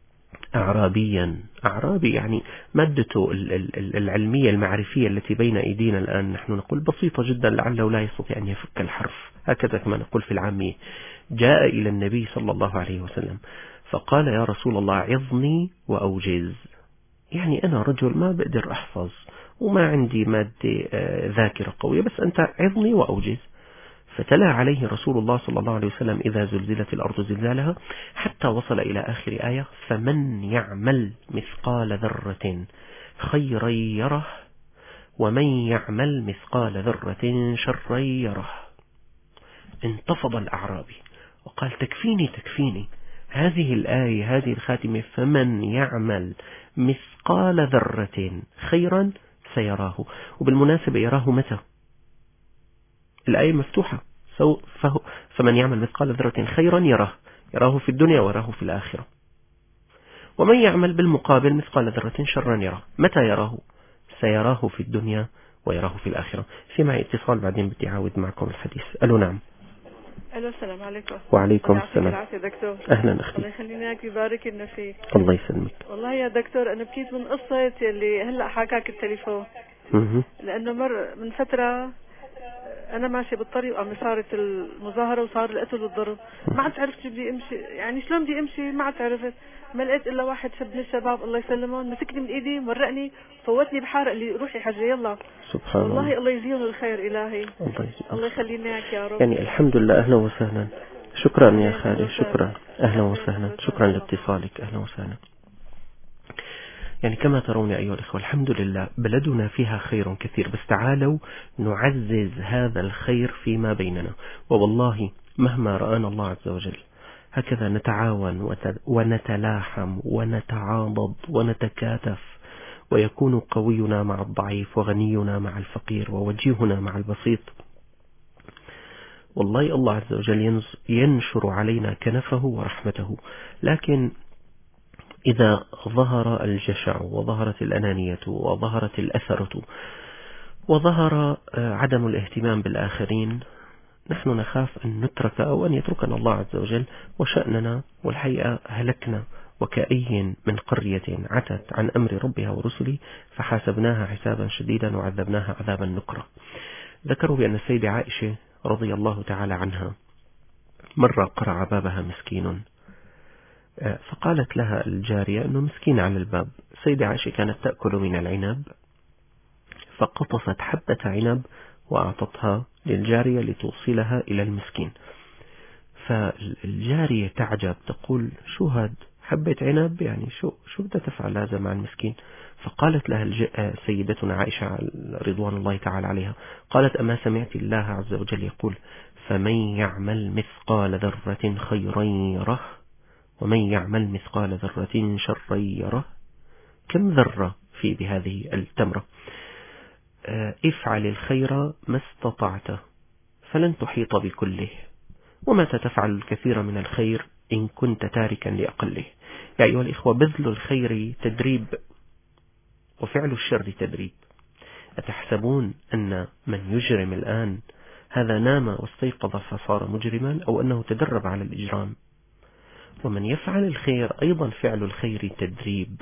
C: أعرابي يعني مادته العلمية المعرفية التي بين أيدينا الآن نحن نقول بسيطة جدا، لعله لا يستطيع أن يفك الحرف، هكذا كما نقول في العامية. جاء إلى النبي صلى الله عليه وسلم فقال يا رسول الله عظني وأوجز. يعني أنا رجل ما بقدر أحفظ وما عندي مادة ذاكرة قوية، بس أنت عظني وأوجز. فتلا عليه رسول الله صلى الله عليه وسلم إذا زلزلت الأرض زلزالها حتى وصل إلى آخر آية فمن يعمل مثقال ذرة خيرا يره ومن يعمل مثقال ذرة شرا يره. انتفض الأعرابي وقال تكفيني هذه الآية هذه الخاتمة فمن يعمل مثقال ذرة خيرا سيراه. وبالمناسبة يراه متى؟ الآية مفتوحة فمن يعمل مثقال ذرة خيرا يراه في الدنيا ويراه في الآخرة. ومن يعمل بالمقابل مثقال ذرة شرا يراه. متى يراه؟ سيراه في الدنيا ويراه في الآخرة. في معي اتصال بعدين بدي أعود معكم الحديث. ألو نعم.
G: ألو السلام عليكم.
C: وعليكم السلام.
G: العافية دكتور.
C: أهلا أختي.
G: الله يخلينا إياك ويبارك لنا فيك.
C: الله يسلمك.
G: والله يا دكتور أنا بكيت من قصة اللي هلأ حكاك التليفون. لأنه من فترة أنا ماشي بالطريق وعم صارت المظاهرة وصار القتل والضرب. ما عاد عرفت بدي أمشي، يعني شلون بدي أمشي ما عاد عرفت. ما لقيت إلا واحد شاب من الشباب الله يسلمون مسكني من إيدي مرقني فوتني بحارة اللي روحي حجة يلا. سبحان الله. والله الله يجزيهم الخير إلهي. الله يخلينا إياك يا رب.
C: يعني الحمد لله. أهلا وسهلا. شكرا يا خالي. شكرا. أهلا وسهلا. شكرا لاتصالك. أهلا وسهلا. يعني كما ترون أيها الإخوة الحمد لله بلدنا فيها خير كثير، بس تعالوا نعزز هذا الخير فيما بيننا. والله مهما رآنا الله عز وجل هكذا نتعاون ونتلاحم ونتعاضد ونتكاتف، ويكون قوينا مع الضعيف وغنينا مع الفقير ووجيهنا مع البسيط. والله الله عز وجل ينشر علينا كنفه ورحمته. لكن إذا ظهر الجشع وظهرت الأنانية وظهرت الأثرة وظهر عدم الاهتمام بالآخرين نحن نخاف أن نترك أو أن يتركنا الله عز وجل وشأننا، والحقيقة هلكنا. وكأي من قرية عتت عن أمر ربها ورسله فحاسبناها حسابا شديدا وعذبناها عذابا نكرا. ذكروا بأن السيدة عائشة رضي الله تعالى عنها مرة قرع بابها مسكين، فقالت لها الجارية أنه مسكين على الباب. السيدة عائشة كانت تأكل من العنب فقطفت حبة عنب وأعطتها للجارية لتوصلها إلى المسكين. فالجارية تعجب تقول شو هاد حبة عنب، يعني شو بدها تفعل هذا مع المسكين؟ فقالت لها سيدتنا عائشة رضوان الله تعالى عليها قالت أما سمعت الله عز وجل يقول فمن يعمل مثقال ذرة خيرا يره ومن يعمل مثقال ذرة شرا يره. كم ذرة في بهذه التمرة؟ افعل الخير ما استطعت فلن تحيط بكله، ومتى تفعل الكثير من الخير إن كنت تاركا لأقله. يا أيها الإخوة بذل الخير تدريب وفعل الشر تدريب. أتحسبون أن من يجرم الآن هذا نام واستيقظ فصار مجرما، أو أنه تدرب على الإجرام؟ ومن يفعل الخير أيضا فعل الخير تدريب.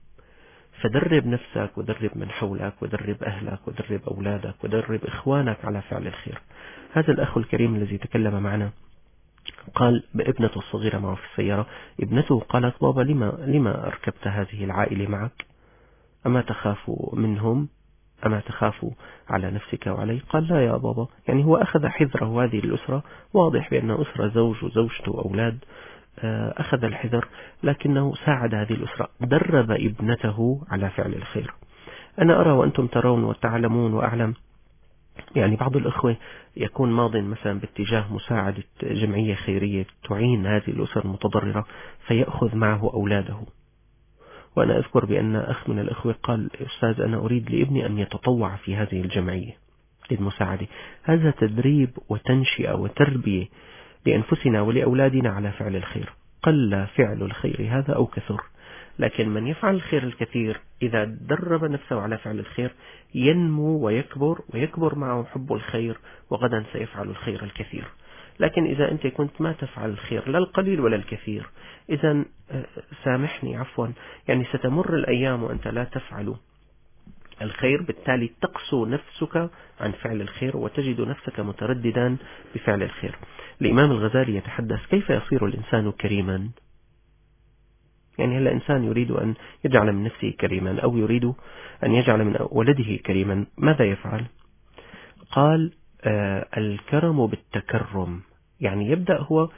C: فدرب نفسك ودرب من حولك ودرب أهلك ودرب أولادك ودرب إخوانك على فعل الخير. هذا الأخ الكريم الذي تكلم معنا قال بابنته الصغيرة معه في السيارة، ابنته قالت بابا لما أركبت هذه العائلة معك؟ أما تخاف منهم؟ أما تخاف على نفسك وعلي؟ قال لا يا بابا. يعني هو أخذ حذره هذه الأسرة، واضح بأن أسرة زوج وزوجته وأولاد، أخذ الحذر، لكنه ساعد هذه الأسرة، درب ابنته على فعل الخير. أنا أرى وأنتم ترون وتعلمون وأعلم، يعني بعض الأخوة يكون ماض مثلا باتجاه مساعدة جمعية خيرية تعين هذه الأسر المتضررة فيأخذ معه أولاده. وأنا أذكر بأن أخ من الأخوة قال أستاذ أنا أريد لابني أن يتطوع في هذه الجمعية للمساعدة. هذا تدريب وتنشئة وتربية لأنفسنا ولأولادنا على فعل الخير. قل فعل الخير هذا أو كثر، لكن من يفعل الخير الكثير إذا درب نفسه على فعل الخير ينمو ويكبر معه حب الخير، وغدا سيفعل الخير الكثير. لكن إذا أنت كنت ما تفعل الخير لا القليل ولا الكثير، إذا سامحني عفوا، يعني ستمر الأيام وأنت لا تفعل الخير، بالتالي تقسو نفسك عن فعل الخير وتجد نفسك مترددا بفعل الخير. الإمام الغزالي يتحدث كيف يصير الإنسان كريما. يعني هل الإنسان يريد أن يجعل من نفسه كريما أو يريد أن يجعل من ولده كريما، ماذا يفعل؟ قال الكرم بالتكرم، يعني يبدأ هو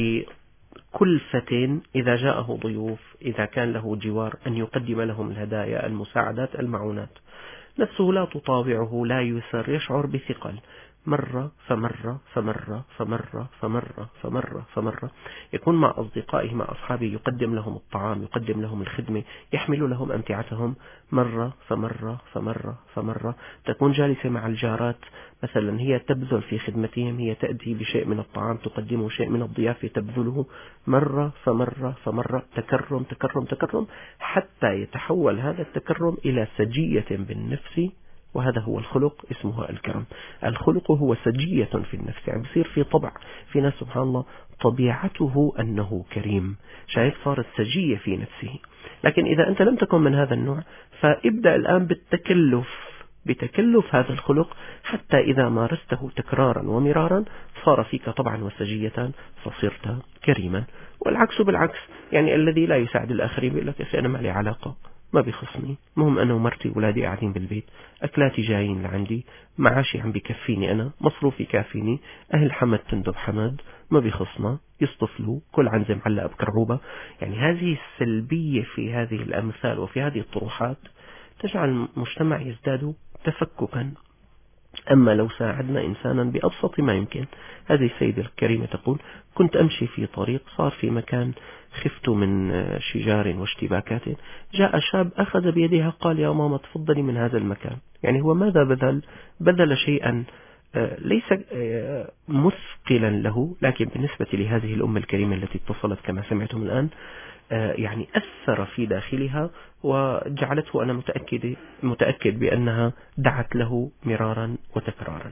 C: بكلفة إذا جاءه ضيوف، إذا كان له جوار، أن يقدم لهم الهدايا، المساعدات، المعونات. نفسه لا تطاوعه، لا يسر، يشعر بثقل، مرة فمرة فمرة فمرة فمرة فمرة فمرة، يكون مع أصدقائه مع أصحابه، يقدم لهم الطعام، يقدم لهم الخدمة، يحمل لهم أمتعتهم مرة فمرة فمرة فمرة. تكون جالسة مع الجارات مثلا، هي تبذل في خدمتهم، هي تأتي بشيء من الطعام، تقدمه شيء من الضيافة، تبذله مرة فمرة فمرة، تكرم تكرم تكرم، حتى يتحول هذا التكرم إلى سجية بالنفس، وهذا هو الخلق، اسمه الكرم. الخلق هو سجية في النفس، يعني بصير في طبع، في ناس سبحان الله طبيعته أنه كريم، شايف صارت سجية في نفسه. لكن إذا أنت لم تكن من هذا النوع، فابدأ الآن بتكلف هذا الخلق، حتى إذا مارسته تكرارا ومرارا صار فيك طبعا وسجية، فصرت كريما. والعكس بالعكس، يعني الذي لا يساعد الآخرين بيقول لك أنا ما لي علاقة، ما بيخصني، مهم أنا ومرتي وولادي قاعدين بالبيت، أكلاتي جايين لعندي، معاشي عم بكفيني، أنا مصروفي كافيني، أهل حمد تندب حمد، ما بيخصنا، يصطفلوا كل عنزة معلقة بكرعوبة. يعني هذه السلبية في هذه الأمثال وفي هذه الطروحات تجعل المجتمع يزداد تفككا. أما لو ساعدنا إنسانا بأبسط ما يمكن. هذه السيدة الكريمة تقول: كنت أمشي في طريق، صار في مكان خفت من شجار واشتباكات، جاء شاب أخذ بيدها قال: يا ماما تفضلي من هذا المكان. يعني هو ماذا بذل شيئا ليس مثقلا له، لكن بالنسبة لهذه الأم الكريمة التي اتصلت كما سمعتم الآن، يعني أثر في داخلها وجعلته، أنا متأكد بأنها دعت له مرارا وتكرارا.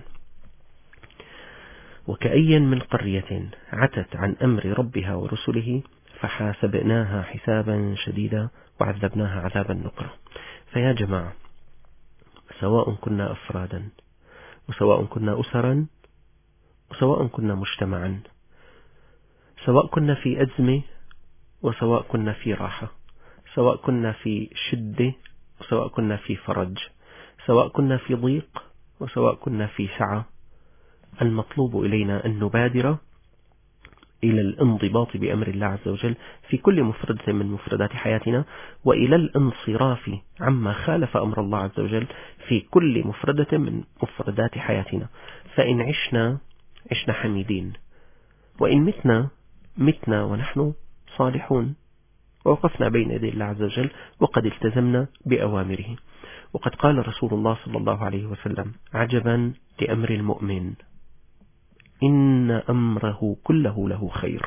C: وكأي من قرية عتت عن أمر ربها ورسله فحاسبناها حسابا شديدا وعذبناها عذابا نكرا. فيا جماعة، سواء كنا أفرادا، وسواء كنا أسرا، وسواء كنا مجتمعا، سواء كنا في أزمة وسواء كنا في راحة، سواء كنا في شدة وسواء كنا في فرج، سواء كنا في ضيق وسواء كنا في سعة، المطلوب إلينا أن نبادر إلى الانضباط بأمر الله عز وجل في كل مفردة من مفردات حياتنا، وإلى الانصراف عما خالف أمر الله عز وجل في كل مفردة من مفردات حياتنا. فإن عشنا حميدين، وإن متنا ونحن صالحون، ووقفنا بين يدي الله عز وجل وقد التزمنا بأوامره. وقد قال رسول الله صلى الله عليه وسلم: عجبا لأمر المؤمن، إن أمره كله له خير.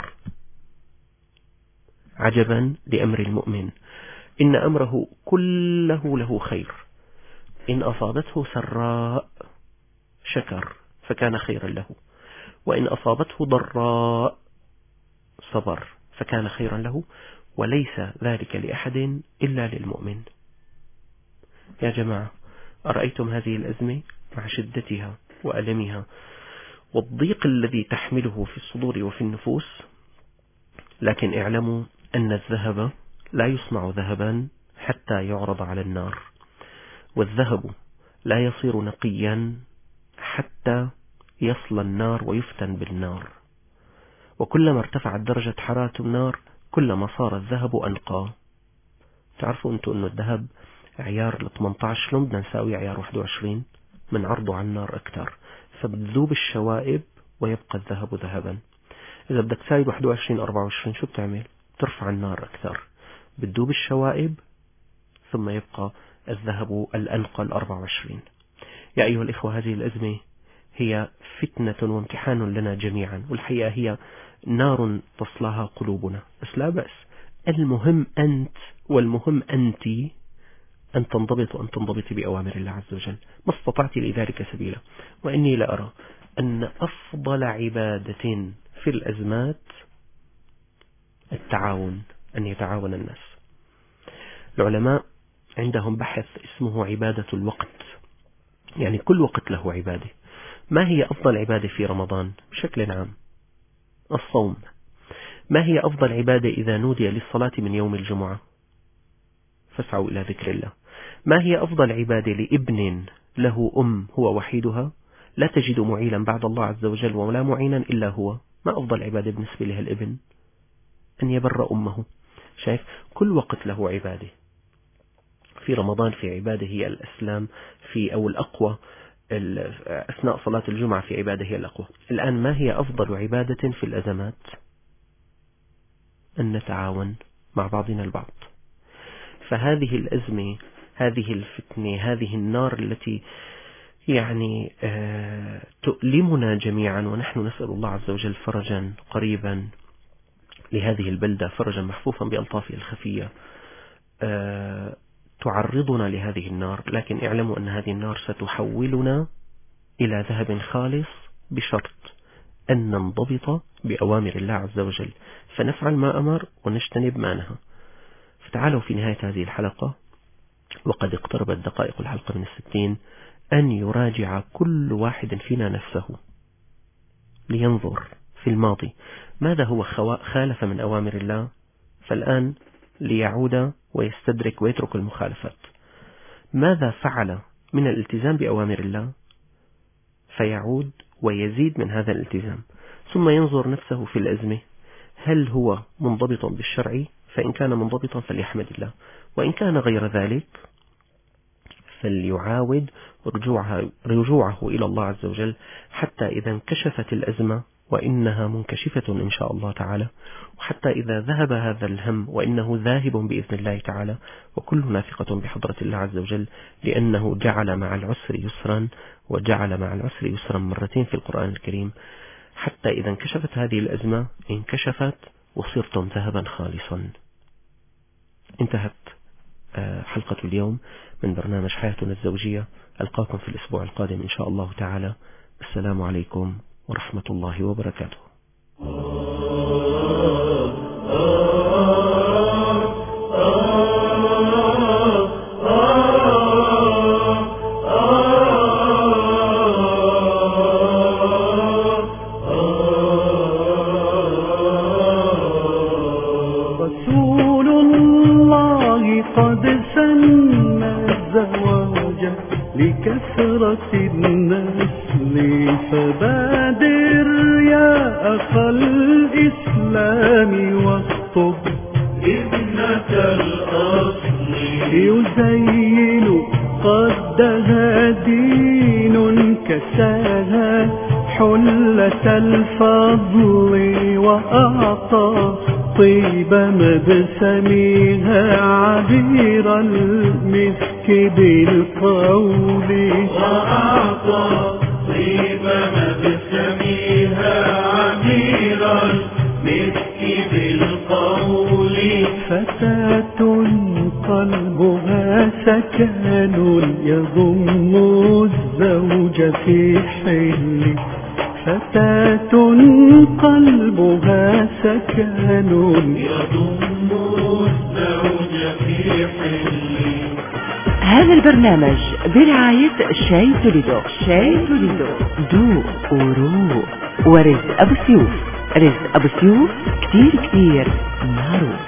C: عجبا لأمر المؤمن، إن أمره كله له خير، إن أصابته سراء شكر فكان خيرا له، وإن أصابته ضراء صبر فكان خيرا له، وليس ذلك لأحد إلا للمؤمن. يا جماعة، أرأيتم هذه الأزمة مع شدتها وألمها والضيق الذي تحمله في الصدور وفي النفوس؟ لكن اعلموا أن الذهب لا يصنع ذهبا حتى يعرض على النار، والذهب لا يصير نقيا حتى يصل النار ويفتن بالنار. وكلما ارتفعت درجة حرارة النار كلما صار الذهب أنقى. تعرفوا أنتم أنه الذهب عيار 18، شلون بدنا نساوي عيار 21 من عرضه على النار أكثر، فبتذوب الشوائب ويبقى الذهب ذهبا. إذا بدك تساوي 21 24 شو بتعمل؟ ترفع النار أكثر، بتذوب الشوائب ثم يبقى الذهب الأنقى 24. يا أيها الإخوة، هذه الأزمة هي فتنة وامتحان لنا جميعا، والحقيقة هي نار تصلها قلوبنا، بس لا بأس. المهم أنت والمهم أنت أن تنضبط وأن تنضبط بأوامر الله عز وجل ما استطعت لذلك سبيلا. وإني لأرى أن أفضل عبادة في الأزمات التعاون، أن يتعاون الناس. العلماء عندهم بحث اسمه عبادة الوقت، يعني كل وقت له عبادة. ما هي أفضل عبادة في رمضان بشكل عام؟ الصوم. ما هي أفضل عبادة إذا نودي للصلاة من يوم الجمعة؟ فاسعوا إلى ذكر الله. ما هي أفضل عبادة لابن له أم هو وحيدها؟ لا تجد معيلا بعد الله عز وجل ولا معينا إلا هو. ما أفضل عبادة بالنسبة له الابن؟ أن يبر أمه. شايف؟ كل وقت له عبادة. في رمضان في عبادة هي الأسلام في أو الأقوى، أثناء صلاة الجمعة في عبادة هي الأقوى. الآن ما هي أفضل عبادة في الأزمات؟ أن نتعاون مع بعضنا البعض. فهذه الأزمة، هذه الفتنة، هذه النار التي يعني تؤلمنا جميعا، ونحن نسأل الله عز وجل فرجا قريبا لهذه البلدة، فرجا محفوفا بألطافه الخفية، تعرضنا لهذه النار. لكن اعلموا أن هذه النار ستحولنا إلى ذهب خالص بشرط أن ننضبط بأوامر الله عز وجل، فنفعل ما أمر ونجتنب ما نهى. فتعالوا في نهاية هذه الحلقة، وقد اقتربت دقائق الحلقة من 60، أن يراجع كل واحد فينا نفسه لينظر في الماضي ماذا هو خالف من أوامر الله، فالآن ليعود ويستدرك ويترك المخالفات. ماذا فعل من الالتزام بأوامر الله فيعود ويزيد من هذا الالتزام، ثم ينظر نفسه في الأزمة هل هو منضبط بالشرع، فإن كان منضبطا فليحمد الله، وإن كان غير ذلك فليعاود رجوعه إلى الله عز وجل، حتى إذا انكشفت الأزمة، وإنها منكشفة إن شاء الله تعالى، وحتى إذا ذهب هذا الهم، وإنه ذاهب بإذن الله تعالى، وكلنا ثقة بحضرة الله عز وجل، لأنه جعل مع العسر يسرا، وجعل مع العسر يسرا مرتين في القرآن الكريم. حتى إذا انكشفت هذه الأزمة انكشفت وصرتم ذهبا خالصا. انتهت حلقة اليوم من برنامج حياتنا الزوجية. ألقاكم في الأسبوع القادم إن شاء الله تعالى. السلام عليكم ورحمة الله وبركاته.
A: رسول الله قد سن الزواج لكثرة النسل، فبادر يا أخا الإسلام واخطب ابنة الأصل، يزين قدها دين كساها حلة الفضل، وأعطى طيب مبسمها عبير المسك بالقول، وأعطى طيب مبسمها عبير المسك بالقول. فتاة قلبها سكن يضم الزوج في حل، فتاة قلبها سكن يضم الزوج في حل.
B: هذا البرنامج برعاية شاي توليدو. شاي توليدو ذوق وروق. ورزق أبو سيوف. رزق أبو سيوف كتير معروف.